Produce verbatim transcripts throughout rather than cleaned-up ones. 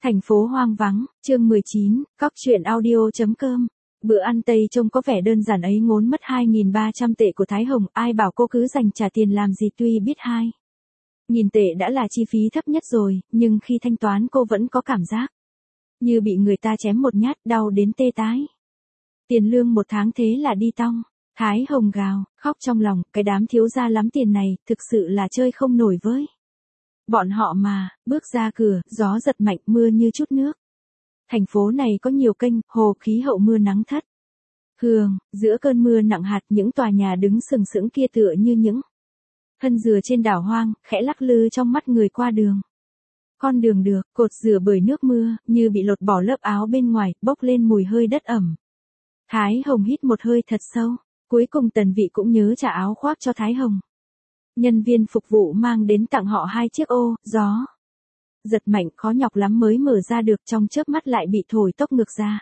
Thành phố hoang vắng, chương mười chín, cóc truyện audio.com. Bữa ăn Tây trông có vẻ đơn giản ấy ngốn mất hai nghìn ba trăm tệ của Thái Hồng, ai bảo cô cứ dành trả tiền làm gì, tuy biết hai nghìn tệ đã là chi phí thấp nhất rồi, nhưng khi thanh toán cô vẫn có cảm giác như bị người ta chém một nhát, đau đến tê tái. Tiền lương một tháng thế là đi tong. Thái Hồng gào, khóc trong lòng, cái đám thiếu gia lắm tiền này, thực sự là chơi không nổi với bọn họ mà. Bước ra cửa, gió giật mạnh, mưa như chút nước. Thành phố này có nhiều kênh, hồ, khí hậu mưa nắng thất thường. Giữa cơn mưa nặng hạt, những tòa nhà đứng sừng sững kia tựa như những thân dừa trên đảo hoang, khẽ lắc lư trong mắt người qua đường. Con đường được cột rửa bởi nước mưa, như bị lột bỏ lớp áo bên ngoài, bốc lên mùi hơi đất ẩm. Thái Hồng hít một hơi thật sâu. Cuối cùng Tần Vị cũng nhớ trả áo khoác cho Thái Hồng. Nhân viên phục vụ mang đến tặng họ hai chiếc ô, gió giật mạnh, khó nhọc lắm mới mở ra được, trong chớp mắt lại bị thổi tốc ngược ra.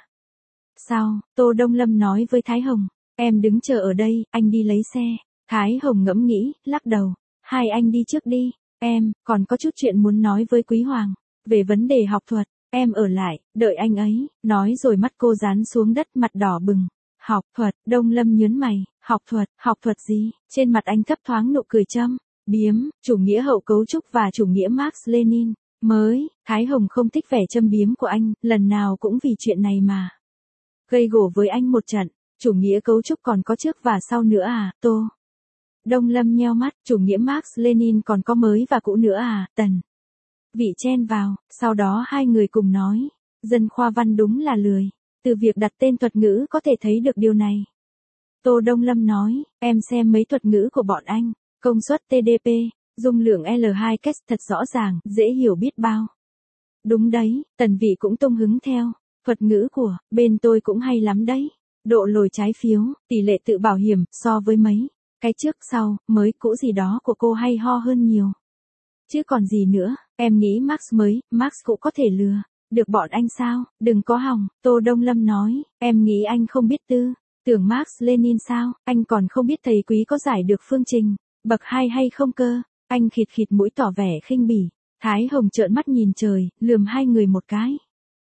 Sao? Tô Đông Lâm nói với Thái Hồng. Em đứng chờ ở đây, anh đi lấy xe. Thái Hồng ngẫm nghĩ, lắc đầu. Hai anh đi trước đi. Em, còn có chút chuyện muốn nói với Quý Hoàng. Về vấn đề học thuật, em ở lại, đợi anh ấy. Nói rồi mắt cô dán xuống đất, mặt đỏ bừng. Học thuật, Đông Lâm nhớn mày. Học thuật, học thuật gì? Trên mặt anh thấp thoáng nụ cười châm biếm, chủ nghĩa hậu cấu trúc và chủ nghĩa Marx Lenin. Mới, Thái Hồng không thích vẻ châm biếm của anh, lần nào cũng vì chuyện này mà gây gổ với anh một trận. Chủ nghĩa cấu trúc còn có trước và sau nữa à? Tô Đông Lâm nheo mắt, chủ nghĩa Marx Lenin còn có mới và cũ nữa à? Tần Vị chen vào, sau đó hai người cùng nói, dân khoa văn đúng là lười. Từ việc đặt tên thuật ngữ có thể thấy được điều này. Tô Đông Lâm nói, em xem mấy thuật ngữ của bọn anh, công suất T D P, dung lượng L hai K thật rõ ràng, dễ hiểu biết bao. Đúng đấy, Tần Vị cũng tung hứng theo, thuật ngữ của bên tôi cũng hay lắm đấy. Độ lồi trái phiếu, tỷ lệ tự bảo hiểm, so với mấy cái trước sau, mới cũ gì đó của cô hay ho hơn nhiều. Chứ còn gì nữa, em nghĩ Marx mới, Marx cũ có thể lừa được bọn anh sao? Đừng có hòng, Tô Đông Lâm nói, em nghĩ anh không biết tư tưởng Marx Lenin sao? Anh còn không biết thầy Quý có giải được phương trình bậc hai hay không cơ? Anh khịt khịt mũi tỏ vẻ khinh bỉ. Thái Hồng trợn mắt nhìn trời, lườm hai người một cái.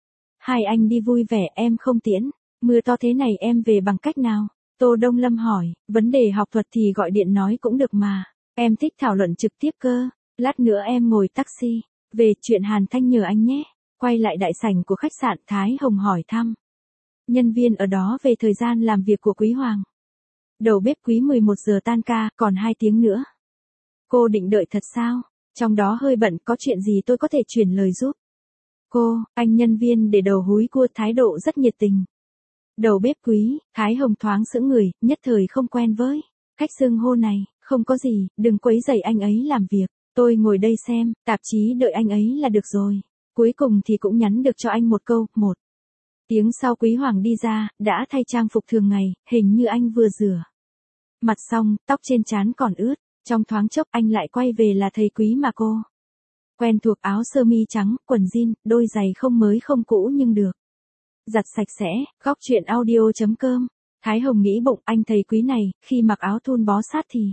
Hai anh đi vui vẻ, em không tiễn. Mưa to thế này em về bằng cách nào? Tô Đông Lâm hỏi, vấn đề học thuật thì gọi điện nói cũng được mà. Em thích thảo luận trực tiếp cơ. Lát nữa em ngồi taxi về, chuyện Hàn Thanh nhờ anh nhé. Quay lại đại sảnh của khách sạn, Thái Hồng hỏi thăm nhân viên ở đó về thời gian làm việc của Quý Hoàng. Đầu bếp Quý mười một giờ tan ca, còn hai tiếng nữa. Cô định đợi thật sao? Trong đó hơi bận, có chuyện gì tôi có thể truyền lời giúp cô? Anh nhân viên để đầu húi cua, thái độ rất nhiệt tình. Đầu bếp Quý, Thái Hồng thoáng sững người, nhất thời không quen với cách xưng hô này. Không có gì, đừng quấy rầy anh ấy làm việc. Tôi ngồi đây xem tạp chí, đợi anh ấy là được rồi. Cuối cùng thì cũng nhắn được cho anh một câu. Một tiếng sau Quý Hoàng đi ra, đã thay trang phục thường ngày, hình như anh vừa rửa mặt xong, tóc trên trán còn ướt. Trong thoáng chốc anh lại quay về là thầy Quý mà cô quen thuộc, áo sơ mi trắng, quần jean, đôi giày không mới không cũ nhưng được giặt sạch sẽ. Góc truyện audio.com. Thái Hồng nghĩ bụng, anh thầy Quý này, khi mặc áo thun bó sát thì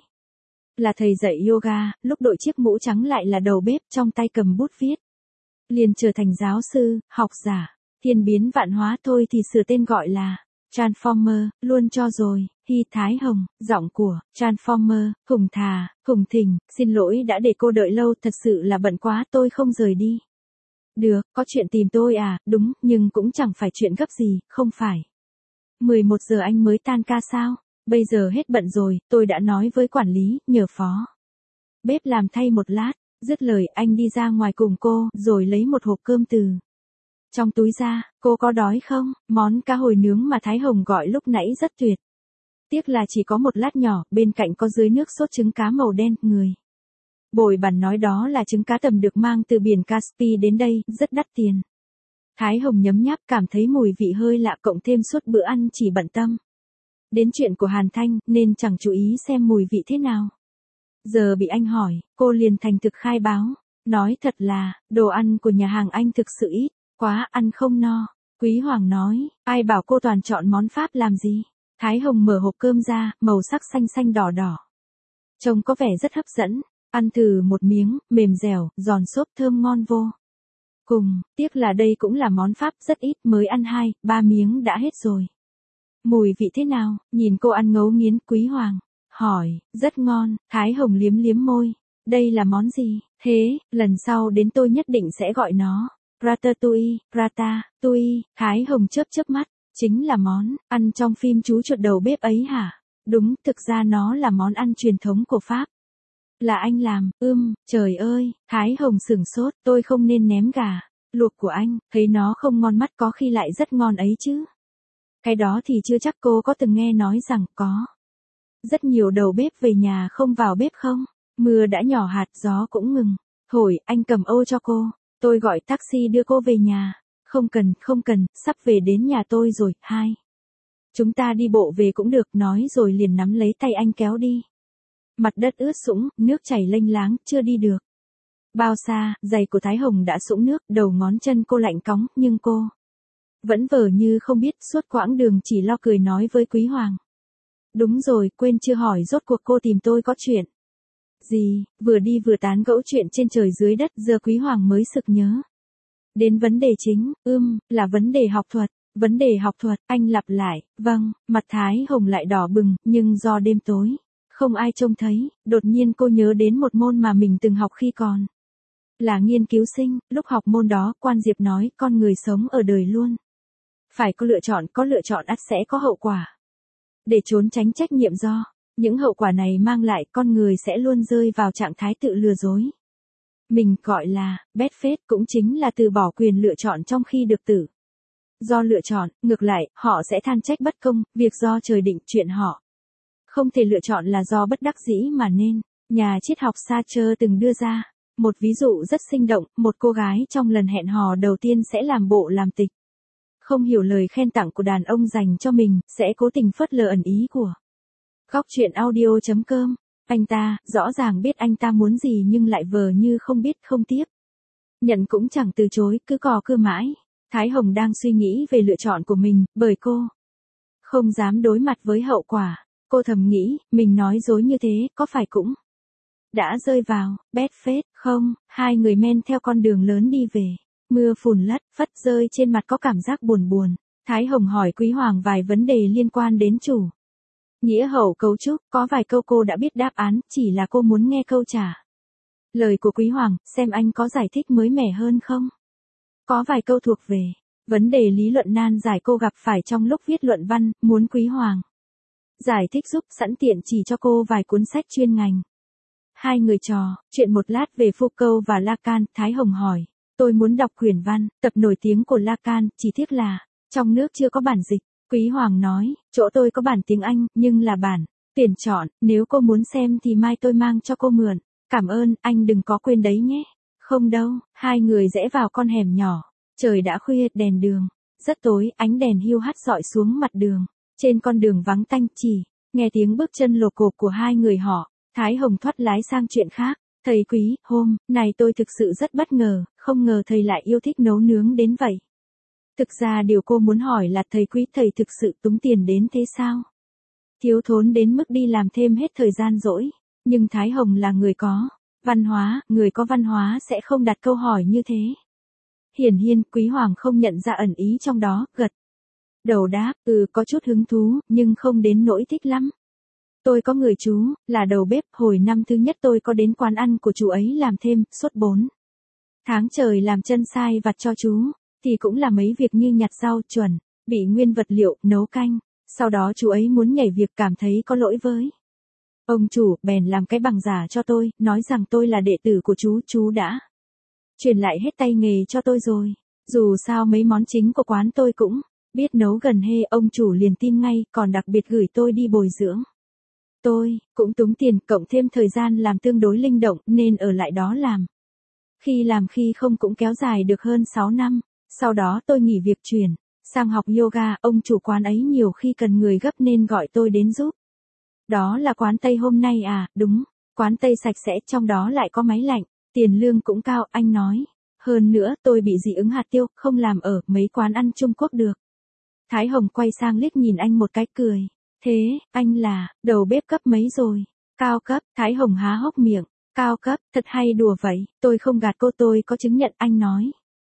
là thầy dạy yoga, lúc đội chiếc mũ trắng lại là đầu bếp, trong tay cầm bút viết liền trở thành giáo sư, học giả, thiên biến vạn hóa. Thôi thì sửa tên gọi là Transformer, luôn cho rồi. Hi Thái Hồng, giọng của Transformer, Hùng Thà, Hùng Thình, xin lỗi đã để cô đợi lâu, thật sự là bận quá, tôi không rời đi được. Có chuyện tìm tôi à? Đúng, nhưng cũng chẳng phải chuyện gấp gì, không phải mười một giờ anh mới tan ca sao? Bây giờ hết bận rồi, tôi đã nói với quản lý, nhờ phó bếp làm thay một lát. Dứt lời, anh đi ra ngoài cùng cô, rồi lấy một hộp cơm từ trong túi ra. Cô có đói không? Món cá hồi nướng mà Thái Hồng gọi lúc nãy rất tuyệt. Tiếc là chỉ có một lát nhỏ, bên cạnh có dưới nước sốt trứng cá màu đen. Người bồi bàn nói đó là trứng cá tầm được mang từ biển Caspi đến đây, rất đắt tiền. Thái Hồng nhấm nháp, cảm thấy mùi vị hơi lạ, cộng thêm suốt bữa ăn chỉ bận tâm đến chuyện của Hàn Thanh, nên chẳng chú ý xem mùi vị thế nào. Giờ bị anh hỏi, cô liền thành thực khai báo. Nói thật là, đồ ăn của nhà hàng anh thực sự ít quá, ăn không no. Quý Hoàng nói, ai bảo cô toàn chọn món Pháp làm gì? Thái Hồng mở hộp cơm ra, màu sắc xanh xanh đỏ đỏ. Trông có vẻ rất hấp dẫn. Ăn thử một miếng, mềm dẻo, giòn xốp, thơm ngon vô cùng, tiếc là đây cũng là món Pháp rất ít, mới ăn hai, ba miếng đã hết rồi. Mùi vị thế nào? Nhìn cô ăn ngấu nghiến, Quý Hoàng hỏi. Rất ngon. Thái Hồng liếm liếm môi. Đây là món gì? Thế, lần sau đến tôi nhất định sẽ gọi nó Ratatouille, Ratatouille. Thái Hồng chớp chớp mắt. Chính là món ăn trong phim chú chuột đầu bếp ấy hả? Đúng, thực ra nó là món ăn truyền thống của Pháp. Là anh làm? Ưm, trời ơi. Thái Hồng sửng sốt. Tôi không nên ném gà luộc của anh, thấy nó không ngon mắt có khi lại rất ngon ấy chứ. Cái đó thì chưa chắc. Cô có từng nghe nói rằng có rất nhiều đầu bếp về nhà không vào bếp không? Mưa đã nhỏ hạt, gió cũng ngừng. Thổi, anh cầm ô cho cô. Tôi gọi taxi đưa cô về nhà. Không cần, không cần, sắp về đến nhà tôi rồi. Hai. Chúng ta đi bộ về cũng được, nói rồi liền nắm lấy tay anh kéo đi. Mặt đất ướt sũng, nước chảy lênh láng, chưa đi được bao xa, giày của Thái Hồng đã sũng nước, đầu ngón chân cô lạnh cóng, nhưng cô vẫn vờ như không biết, suốt quãng đường chỉ lo cười nói với Quý Hoàng. Đúng rồi, quên chưa hỏi rốt cuộc cô tìm tôi có chuyện gì? Vừa đi vừa tán gẫu chuyện trên trời dưới đất, giờ Quý Hoàng mới sực nhớ đến vấn đề chính. Ưm, là vấn đề học thuật. Vấn đề học thuật, anh lặp lại. Vâng. Mặt Thái Hồng lại đỏ bừng, nhưng do đêm tối không ai trông thấy, đột nhiên cô nhớ đến một môn mà mình từng học khi còn là nghiên cứu sinh. Lúc học môn đó, Quan Diệp nói con người sống ở đời luôn phải có lựa chọn, có lựa chọn ắt sẽ có hậu quả. Để trốn tránh trách nhiệm do những hậu quả này mang lại, con người sẽ luôn rơi vào trạng thái tự lừa dối mình, gọi là bad faith, cũng chính là từ bỏ quyền lựa chọn trong khi được tự do lựa chọn. Ngược lại, họ sẽ than trách bất công, việc do trời định, chuyện họ không thể lựa chọn là do bất đắc dĩ mà nên. Nhà triết học Sartre từng đưa ra một ví dụ rất sinh động. Một cô gái trong lần hẹn hò đầu tiên sẽ làm bộ làm tịch không hiểu lời khen tặng của đàn ông dành cho mình, sẽ cố tình phớt lờ ẩn ý của góc truyện audio chấm com. Anh ta, rõ ràng biết anh ta muốn gì nhưng lại vờ như không biết, không tiếp nhận cũng chẳng từ chối, cứ cò cưa mãi. Thái Hồng đang suy nghĩ về lựa chọn của mình, bởi cô không dám đối mặt với hậu quả. Cô thầm nghĩ, mình nói dối như thế, có phải cũng đã rơi vào bad faith không? Hai người men theo con đường lớn đi về. Mưa phùn lất phất rơi trên mặt, có cảm giác buồn buồn. Thái Hồng hỏi Quý Hoàng vài vấn đề liên quan đến chủ nghĩa hậu cấu trúc, có vài câu cô đã biết đáp án, chỉ là cô muốn nghe câu trả lời của Quý Hoàng, xem anh có giải thích mới mẻ hơn không. Có vài câu thuộc về vấn đề lý luận nan giải cô gặp phải trong lúc viết luận văn, muốn Quý Hoàng giải thích giúp, sẵn tiện chỉ cho cô vài cuốn sách chuyên ngành. Hai người trò chuyện một lát về Foucault và Lacan. Thái Hồng hỏi, tôi muốn đọc quyển văn tập nổi tiếng của Lacan, chỉ tiếc là trong nước chưa có bản dịch. Quý Hoàng nói, chỗ tôi có bản tiếng Anh, nhưng là bản tuyển chọn, nếu cô muốn xem thì mai tôi mang cho cô mượn. Cảm ơn, anh đừng có quên đấy nhé. Không đâu. Hai người rẽ vào con hẻm nhỏ. Trời đã khuya, đèn đường rất tối, ánh đèn hiu hắt rọi xuống mặt đường. Trên con đường vắng tanh, chỉ nghe tiếng bước chân lộp cộp của hai người họ. Thái Hồng thoắt lái sang chuyện khác. Thầy Quý, hôm này tôi thực sự rất bất ngờ, không ngờ thầy lại yêu thích nấu nướng đến vậy. Thực ra điều cô muốn hỏi là thầy Quý, thầy thực sự túng tiền đến thế sao? Thiếu thốn đến mức đi làm thêm hết thời gian rỗi. Nhưng Thái Hồng là người có văn hóa, người có văn hóa sẽ không đặt câu hỏi như thế. Hiển nhiên, Quý Hoàng không nhận ra ẩn ý trong đó, gật đầu đáp, ừ, có chút hứng thú, nhưng không đến nỗi thích lắm. Tôi có người chú, là đầu bếp, hồi năm thứ nhất tôi có đến quán ăn của chú ấy làm thêm, suốt bốn tháng trời làm chân sai vặt cho chú, thì cũng là mấy việc như nhặt rau, chuẩn bị nguyên vật liệu, nấu canh. Sau đó chú ấy muốn nhảy việc, cảm thấy có lỗi với ông chủ, bèn làm cái bằng giả cho tôi, nói rằng tôi là đệ tử của chú, chú đã truyền lại hết tay nghề cho tôi rồi. Dù sao mấy món chính của quán tôi cũng biết nấu gần hê, ông chủ liền tin ngay, còn đặc biệt gửi tôi đi bồi dưỡng. Tôi cũng túng tiền, cộng thêm thời gian làm tương đối linh động, nên ở lại đó làm. Khi làm khi không cũng kéo dài được hơn sáu năm. Sau đó tôi nghỉ việc chuyển sang học yoga, ông chủ quán ấy nhiều khi cần người gấp nên gọi tôi đến giúp. Đó là quán Tây hôm nay à? Đúng, quán Tây sạch sẽ, trong đó lại có máy lạnh, tiền lương cũng cao, anh nói. Hơn nữa, tôi bị dị ứng hạt tiêu, không làm ở mấy quán ăn Trung Quốc được. Thái Hồng quay sang liếc nhìn anh một cái, cười. Thế, anh là đầu bếp cấp mấy rồi? Cao cấp. Thái Hồng há hốc miệng. Cao cấp, thật hay đùa vậy, tôi không gạt cô, tôi có chứng nhận, anh nói.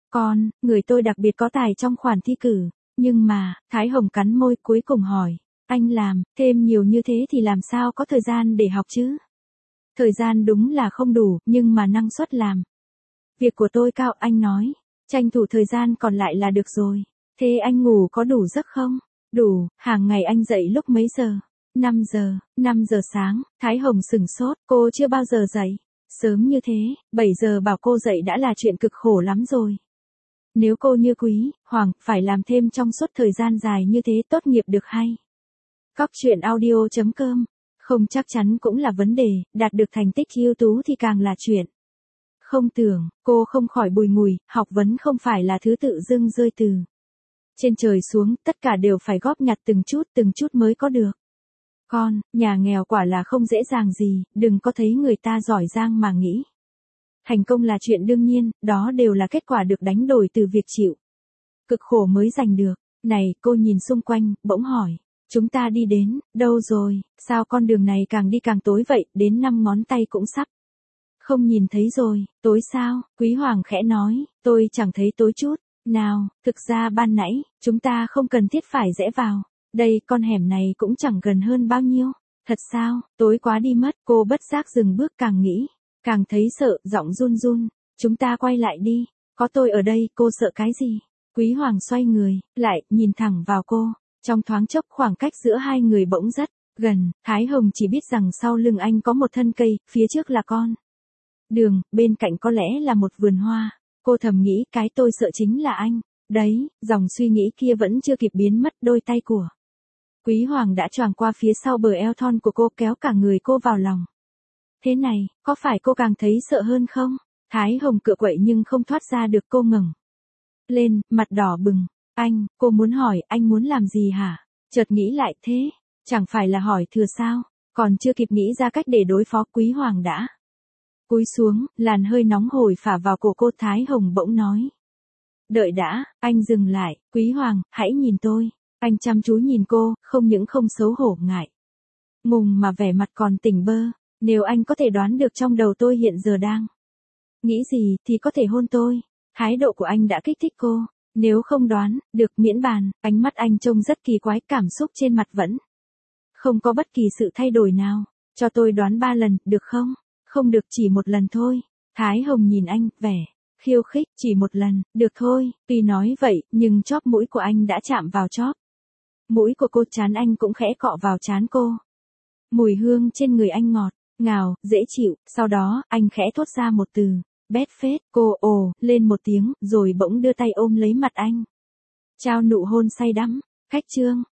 Con, người tôi đặc biệt có tài trong khoản thi cử. Nhưng mà, Thái Hồng cắn môi cuối cùng hỏi. Anh làm, thêm nhiều như thế thì làm sao có thời gian để học chứ? Thời gian đúng là không đủ, nhưng mà năng suất làm. Việc của tôi cao, anh nói. Tranh thủ thời gian còn lại là được rồi. Thế anh ngủ có đủ giấc không? Đủ, hàng ngày anh dậy lúc mấy giờ? năm giờ, năm giờ sáng, Thái Hồng sửng sốt, cô chưa bao giờ dậy. Sớm như thế, bảy giờ bảo cô dậy đã là chuyện cực khổ lắm rồi. Nếu cô như Quý Hoàng, phải làm thêm trong suốt thời gian dài như thế tốt nghiệp được hay? Cóc truyện audio chấm com. Không chắc chắn cũng là vấn đề, đạt được thành tích ưu tú thì càng là chuyện. Không tưởng, cô không khỏi bùi ngùi, học vấn không phải là thứ tự dưng rơi từ trên trời xuống, tất cả đều phải góp nhặt từng chút từng chút mới có được. Con, nhà nghèo quả là không dễ dàng gì, đừng có thấy người ta giỏi giang mà nghĩ. Thành công là chuyện đương nhiên, đó đều là kết quả được đánh đổi từ việc chịu cực khổ mới giành được. Này, cô nhìn xung quanh, bỗng hỏi. Chúng ta đi đến, đâu rồi, sao con đường này càng đi càng tối vậy, đến năm ngón tay cũng sắp. Không nhìn thấy rồi, tối sao, Quý Hoàng khẽ nói, tôi chẳng thấy tối chút. Nào, thực ra ban nãy, chúng ta không cần thiết phải rẽ vào. Đây, con hẻm này cũng chẳng gần hơn bao nhiêu. Thật sao, tối quá đi mất, cô bất giác dừng bước càng nghĩ. Càng thấy sợ, giọng run run. Chúng ta quay lại đi, có tôi ở đây, cô sợ cái gì? Quý Hoàng xoay người, lại, nhìn thẳng vào cô. Trong thoáng chốc khoảng cách giữa hai người bỗng rất gần, Thái Hồng chỉ biết rằng sau lưng anh có một thân cây, phía trước là con đường, bên cạnh có lẽ là một vườn hoa. Cô thầm nghĩ cái tôi sợ chính là anh. Đấy, dòng suy nghĩ kia vẫn chưa kịp biến mất, đôi tay của Quý Hoàng đã choàng qua phía sau bờ eo thon của cô, kéo cả người cô vào lòng. Thế này, có phải cô càng thấy sợ hơn không? Thái Hồng cựa quậy nhưng không thoát ra được, cô ngẩng lên, mặt đỏ bừng. Anh, cô muốn hỏi, anh muốn làm gì hả? Chợt nghĩ lại thế, chẳng phải là hỏi thừa sao? Còn chưa kịp nghĩ ra cách để đối phó, Quý Hoàng đã cúi xuống, làn hơi nóng hổi phả vào cổ cô. Thái Hồng bỗng nói. Đợi đã, anh dừng lại, Quý Hoàng, hãy nhìn tôi. Anh chăm chú nhìn cô, không những không xấu hổ ngại ngùng mà vẻ mặt còn tỉnh bơ. Nếu anh có thể đoán được trong đầu tôi hiện giờ đang nghĩ gì thì có thể hôn tôi. Thái độ của anh đã kích thích cô. Nếu không đoán được, miễn bàn. Ánh mắt anh trông rất kỳ quái, cảm xúc trên mặt vẫn không có bất kỳ sự thay đổi nào. Cho tôi đoán ba lần, được không? Không được, chỉ một lần thôi. Thái Hồng nhìn anh, vẻ khiêu khích. Chỉ một lần, được thôi. Tuy nói vậy, nhưng chóp mũi của anh đã chạm vào chóp mũi của cô, trán anh cũng khẽ cọ vào trán cô. Mùi hương trên người anh ngọt ngào, dễ chịu. Sau đó, anh khẽ thốt ra một từ. Bét phết. Cô ồ lên một tiếng, rồi bỗng đưa tay ôm lấy mặt anh. Trao nụ hôn say đắm. Khách trương.